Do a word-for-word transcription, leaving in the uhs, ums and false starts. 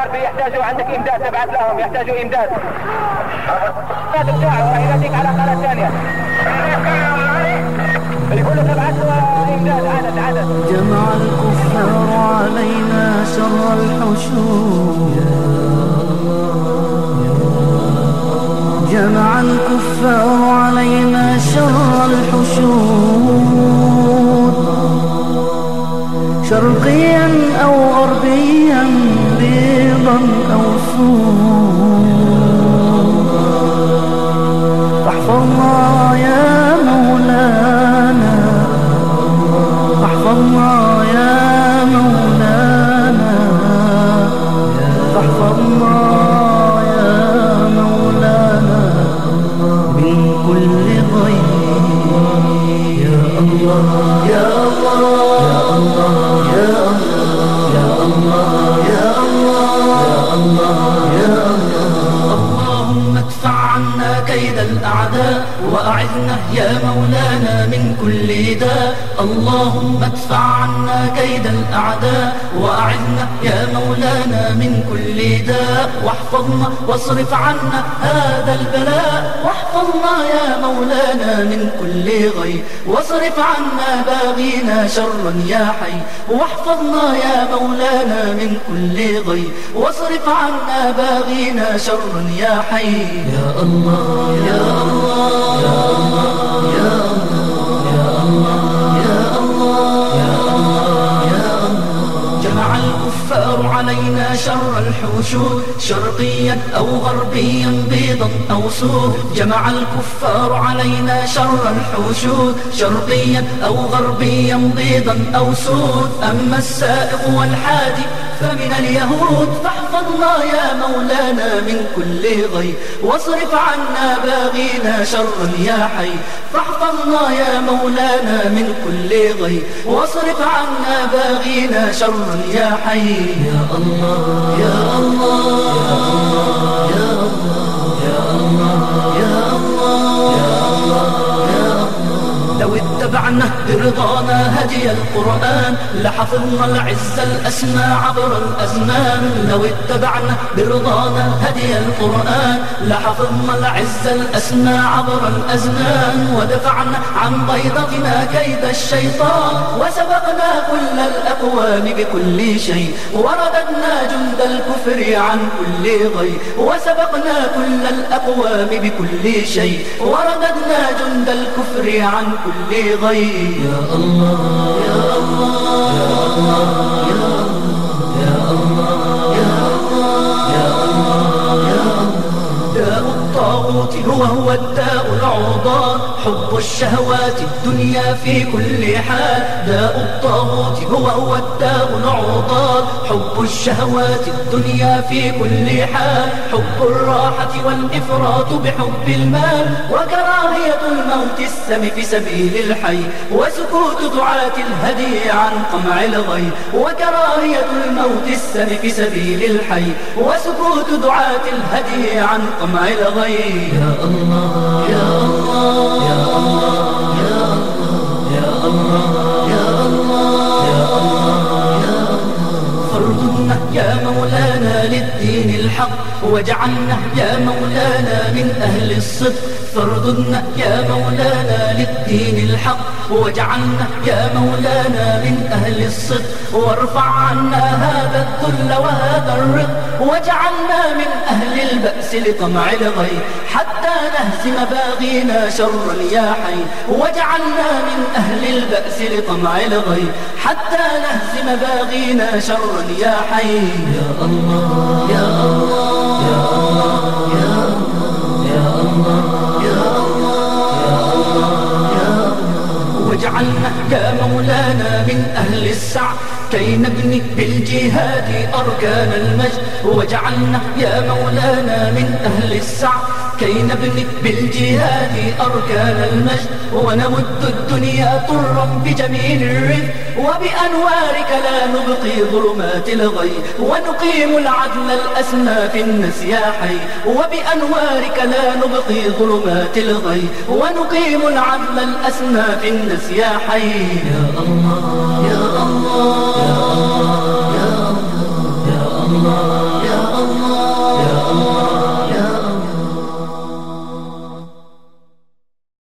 يحتاجوا عندك امداد تبعث لهم، يحتاجوا امداد. هذا بتاعه راح يناديك على قناة ثانية. يقول له تبعث له امداد عدد عدد. جمع الكفار علينا شر الحشود، جمع الكفار علينا شر الحشود، شرقيا أو غربيا بيضا أو سود، فاحفظنا يا مولانا، فاحفظنا يا مولانا، فاحفظنا يا مولانا من كل ضيق. يا الله يا الله يا الله يا الله يا الله يا الله. اللهم ادفع عنا كيد الأعداء وأعذنا يا مولانا من كل داء. اللهم ادفع عنا كيد الأعداء وأعذنا يا مولانا من كل داء، واحفظنا واصرف عنا هذا البلاء، واحفظنا يا مولانا من كل غي، واصرف عنا باغينا شرا يا حي، واحفظنا يا مولانا من كل غي، واصرف عنا باغينا شرا يا حي. يا الله يا الله يا الله يا الله يا الله يا الله يا الله. جمع الكفار علينا شر الحشود، شرقيا أو غربيا بيضا أو سود، جمع الكفار علينا شر الحشود، شرقيا أو غربيا بيضا أو سود. أما السائق والحادي فمن اليهود، فاحفظنا يا مولانا من كل غي، واصرف عنا باغينا شرا يا حي، فاحفظنا يا مولانا من كل غي، واصرف عنا باغينا شرا يا حي. يا الله يا الله يا الله يا الله يا الله يا الله يا الله. لو اتبعنا برضانا هدي القرآن لحفظنا العز الأسمى عبر الأزمان، لو اتبعنا برضانا هدي القرآن لحفظنا العز الأسمى عبر الأزمان، ودفعنا عن بيضتنا كيد الشيطان، وسبقنا كل الأقوام بكل شيء، ورددنا جند الكفر عن كل غي، وسبقنا كل الأقوام بكل شيء، ورددنا جند الكفر عن كل غي. يا الله يا الله يا الله يا الله يا الله يا الله يا الله. داء الطاغوت هو هو الداء العضال، حب الشهوات الدنيا في كل حال، داء الطاغوت هو هو الداء العضال، حب الشهوات الدنيا في كل حال، حب الراحة والإفراط بحب المال، وكراهية الموت السم في سبيل الحي، وسكوت دعاة الهدي عن قمع الغي، وكراهية الموت السم في سبيل الحي، وسكوت دعاة الهدي عن قمع الغي. يا الله يا الله يا الله يا الله يا الله يا الله يا الله يا الله. فرضنا يا مولانا للدين الحق، وجعلنا يا مولانا من أهل الصدق، فرضنا يا مولانا للدين الحق، وجعلنا يا مولانا من أهل الصدق، وارفع عنا هذا الذل وهذا الرق، وجعلنا من أهل البأس لطمع الغي، حتى نهزم باغينا شرا يا حي، وجعلنا من أهل البأس لطمع الغي، حتى نهزم باغينا شرا يا حي. يا الله يا الله يا الله يا الله يا الله يا الله يا الله. واجعلنا يا مولانا من أهل السعي كي نبني بالجهاد أركان المجد، واجعلنا يا مولانا من أهل السعي كي نبني بالجهاد أركان المجد، ونمد الدنيا طرا بجميل الرفق، وبأنوارك لا نبقي ظلمات الغي، ونقيم العدل الأسمى في النسياحي، وبأنوارك لا نبقي ظلمات الغي، ونقيم العدل الأسمى في النسياحي. يا الله يا الله يا الله يا الله يا الله يا الله